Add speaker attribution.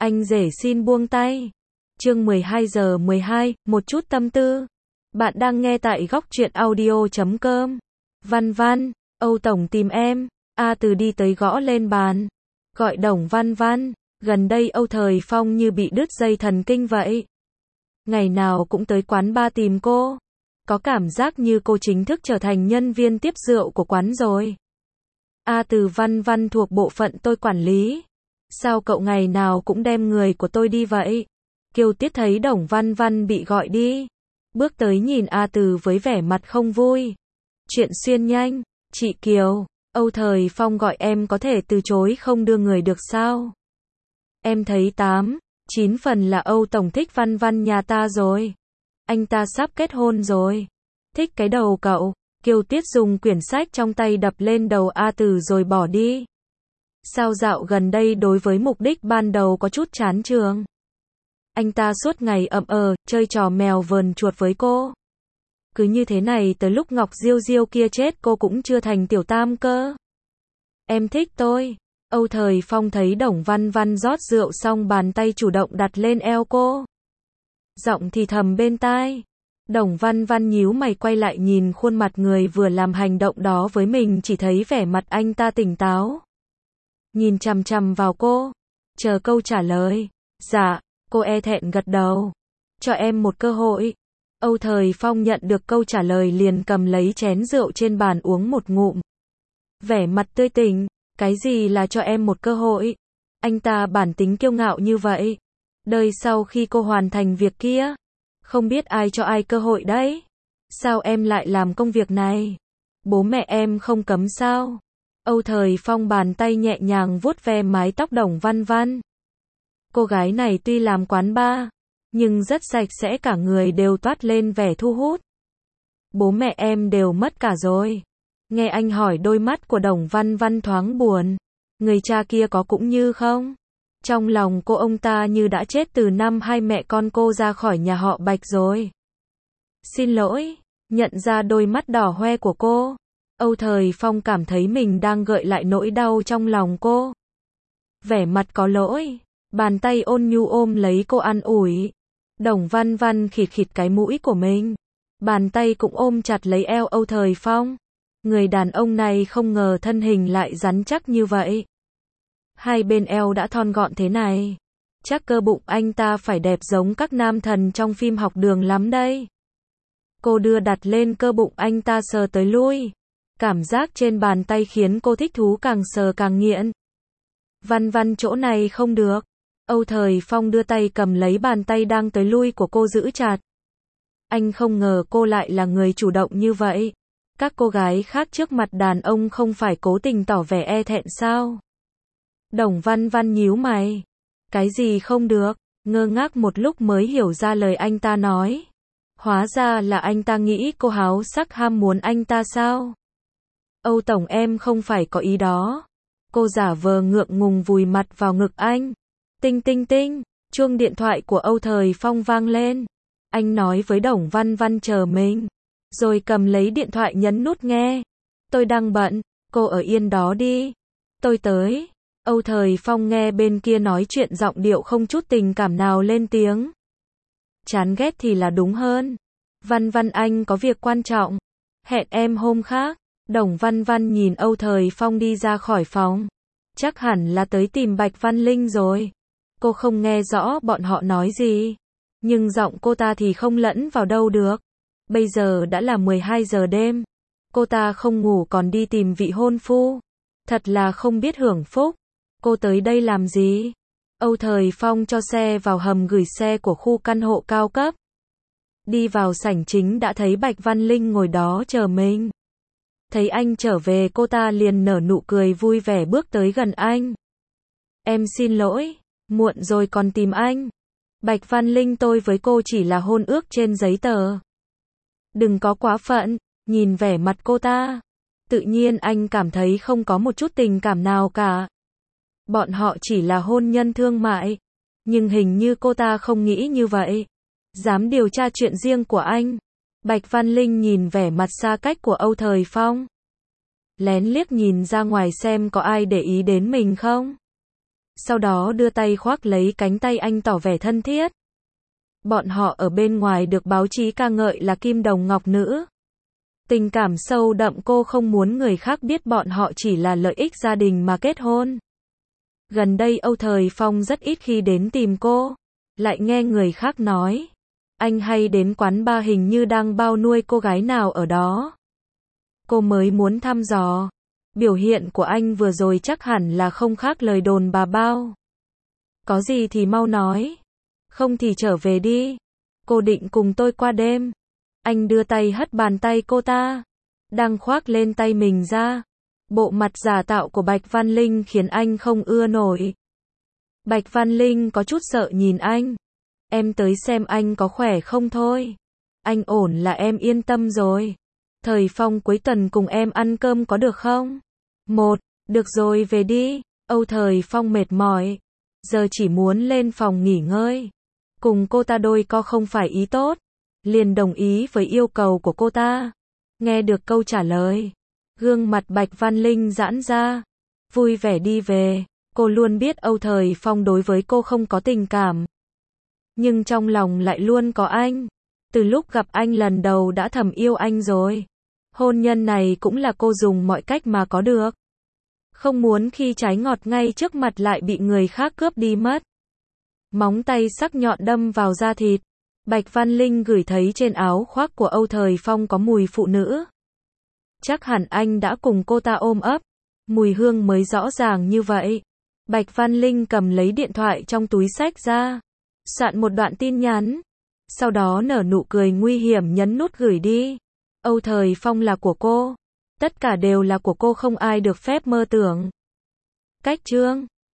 Speaker 1: Anh rể xin buông tay. Chương 12 giờ 12, một chút tâm tư. Bạn đang nghe tại góc truyện audio.com. Văn Văn, Âu Tổng tìm em. A Từ đi tới gõ lên bàn. Gọi Đồng Văn Văn. Gần đây Âu Thời Phong như bị đứt dây thần kinh vậy. Ngày nào cũng tới quán bar tìm cô. Có cảm giác như cô chính thức trở thành nhân viên tiếp rượu của quán rồi. A Từ Văn Văn thuộc bộ phận tôi quản lý. Sao cậu ngày nào cũng đem người của tôi đi vậy? Kiều Tiết thấy Đồng Văn Văn bị gọi đi. Bước tới nhìn A Từ với vẻ mặt không vui. Chuyện xuyên nhanh. Chị Kiều, Âu Thời Phong gọi em có thể từ chối không đưa người được sao? Em thấy 8-9 phần là Âu Tổng thích Văn Văn nhà ta rồi. Anh ta sắp kết hôn rồi. Thích cái đầu cậu. Kiều Tiết dùng quyển sách trong tay đập lên đầu A Từ rồi bỏ đi. Sao dạo gần đây đối với mục đích ban đầu có chút chán chường. Anh ta suốt ngày chơi trò mèo vờn chuột với cô. Cứ như thế này tới lúc Ngọc Diêu Diêu kia chết cô cũng chưa thành tiểu tam cơ. Em thích tôi. Âu Thời Phong thấy Đồng Văn Văn rót rượu xong bàn tay chủ động đặt lên eo cô. Giọng thì thầm bên tai. Đồng Văn Văn nhíu mày quay lại nhìn khuôn mặt người vừa làm hành động đó với mình, chỉ thấy vẻ mặt anh ta tỉnh táo. Nhìn chằm chằm vào cô. Chờ câu trả lời. Dạ, cô e thẹn gật đầu. Cho em một cơ hội. Âu Thời Phong nhận được câu trả lời liền cầm lấy chén rượu trên bàn uống một ngụm. Vẻ mặt tươi tỉnh. Cái gì là cho em một cơ hội? Anh ta bản tính kiêu ngạo như vậy. Đời sau khi cô hoàn thành việc kia, không biết ai cho ai cơ hội đấy. Sao em lại làm công việc này? Bố mẹ em không cấm sao? Âu Thời Phong bàn tay nhẹ nhàng vuốt ve mái tóc Đồng Văn Văn. Cô gái này tuy làm quán bar, nhưng rất sạch sẽ, cả người đều toát lên vẻ thu hút. Bố mẹ em đều mất cả rồi. Nghe anh hỏi đôi mắt của Đồng Văn Văn thoáng buồn. Người cha kia có cũng như không? Trong lòng cô ông ta như đã chết từ năm hai mẹ con cô ra khỏi nhà họ Bạch rồi. Xin lỗi, nhận ra đôi mắt đỏ hoe của cô. Âu Thời Phong cảm thấy mình đang gợi lại nỗi đau trong lòng cô. Vẻ mặt có lỗi, bàn tay ôn nhu ôm lấy cô an ủi. Đồng Văn Văn khịt khịt cái mũi của mình. Bàn tay cũng ôm chặt lấy eo Âu Thời Phong. Người đàn ông này không ngờ thân hình lại rắn chắc như vậy. Hai bên eo đã thon gọn thế này. Chắc cơ bụng anh ta phải đẹp giống các nam thần trong phim học đường lắm đây. Cô đưa đặt lên cơ bụng anh ta sờ tới lui. Cảm giác trên bàn tay khiến cô thích thú, càng sờ càng nghiện. Văn Văn chỗ này không được. Âu Thời Phong đưa tay cầm lấy bàn tay đang tới lui của cô giữ chặt. Anh không ngờ cô lại là người chủ động như vậy. Các cô gái khác trước mặt đàn ông không phải cố tình tỏ vẻ e thẹn sao? Đồng Văn Văn nhíu mày. Cái gì không được? Ngơ ngác một lúc mới hiểu ra lời anh ta nói. Hóa ra là anh ta nghĩ cô háo sắc ham muốn anh ta sao? Âu Tổng em không phải có ý đó. Cô giả vờ ngượng ngùng vùi mặt vào ngực anh. Tinh tinh tinh, chuông điện thoại của Âu Thời Phong vang lên. Anh nói với Đồng Văn Văn chờ mình. Rồi cầm lấy điện thoại nhấn nút nghe. Tôi đang bận, cô ở yên đó đi. Tôi tới. Âu Thời Phong nghe bên kia nói chuyện giọng điệu không chút tình cảm nào lên tiếng. Chán ghét thì là đúng hơn. Văn Văn anh có việc quan trọng. Hẹn em hôm khác. Đồng Văn Văn nhìn Âu Thời Phong đi ra khỏi phòng. Chắc hẳn là tới tìm Bạch Văn Linh rồi. Cô không nghe rõ bọn họ nói gì. Nhưng giọng cô ta thì không lẫn vào đâu được. Bây giờ đã là 12 giờ đêm. Cô ta không ngủ còn đi tìm vị hôn phu. Thật là không biết hưởng phúc. Cô tới đây làm gì? Âu Thời Phong cho xe vào hầm gửi xe của khu căn hộ cao cấp. Đi vào sảnh chính đã thấy Bạch Văn Linh ngồi đó chờ mình. Thấy anh trở về cô ta liền nở nụ cười vui vẻ bước tới gần anh. Em xin lỗi, muộn rồi còn tìm anh. Bạch Văn Linh tôi với cô chỉ là hôn ước trên giấy tờ. Đừng có quá phận, nhìn vẻ mặt cô ta. Tự nhiên anh cảm thấy không có một chút tình cảm nào cả. Bọn họ chỉ là hôn nhân thương mại. Nhưng hình như cô ta không nghĩ như vậy. Dám điều tra chuyện riêng của anh. Bạch Văn Linh nhìn vẻ mặt xa cách của Âu Thời Phong. Lén liếc nhìn ra ngoài xem có ai để ý đến mình không. sau đó đưa tay khoác lấy cánh tay anh tỏ vẻ thân thiết. Bọn họ ở bên ngoài được báo chí ca ngợi là kim đồng ngọc nữ. Tình cảm sâu đậm, cô không muốn người khác biết bọn họ chỉ là lợi ích gia đình mà kết hôn. Gần đây Âu Thời Phong rất ít khi đến tìm cô, lại nghe người khác nói, anh hay đến quán bar hình như đang bao nuôi cô gái nào ở đó. Cô mới muốn thăm dò, biểu hiện của anh vừa rồi chắc hẳn là không khác lời đồn bà bao. Có gì thì mau nói, không thì trở về đi. Cô định cùng tôi qua đêm. Anh đưa tay hất bàn tay cô ta, đang khoác lên tay mình ra. Bộ mặt giả tạo của Bạch Văn Linh khiến anh không ưa nổi. Bạch Văn Linh có chút sợ nhìn anh. Em tới xem anh có khỏe không thôi. Anh ổn là em yên tâm rồi. Thời Phong cuối tuần cùng em ăn cơm có được không? Được rồi về đi. Âu Thời Phong mệt mỏi, giờ chỉ muốn lên phòng nghỉ ngơi. Cùng cô ta đôi co không phải ý tốt, liền đồng ý với yêu cầu của cô ta. Nghe được câu trả lời, gương mặt Bạch Văn Linh giãn ra, vui vẻ đi về. Cô luôn biết Âu Thời Phong đối với cô không có tình cảm, nhưng trong lòng lại luôn có anh. Từ lúc gặp anh lần đầu đã thầm yêu anh rồi. Hôn nhân này cũng là cô dùng mọi cách mà có được. Không muốn khi trái ngọt ngay trước mặt lại bị người khác cướp đi mất. Móng tay sắc nhọn đâm vào da thịt. Bạch Văn Linh ngửi thấy trên áo khoác của Âu Thời Phong có mùi phụ nữ. Chắc hẳn anh đã cùng cô ta ôm ấp. Mùi hương mới rõ ràng như vậy. Bạch Văn Linh cầm lấy điện thoại trong túi xách ra, soạn một đoạn tin nhắn. Sau đó nở nụ cười nguy hiểm nhấn nút gửi đi. Âu Thời Phong là của cô. Tất cả đều là của cô, không ai được phép mơ tưởng. Cách chương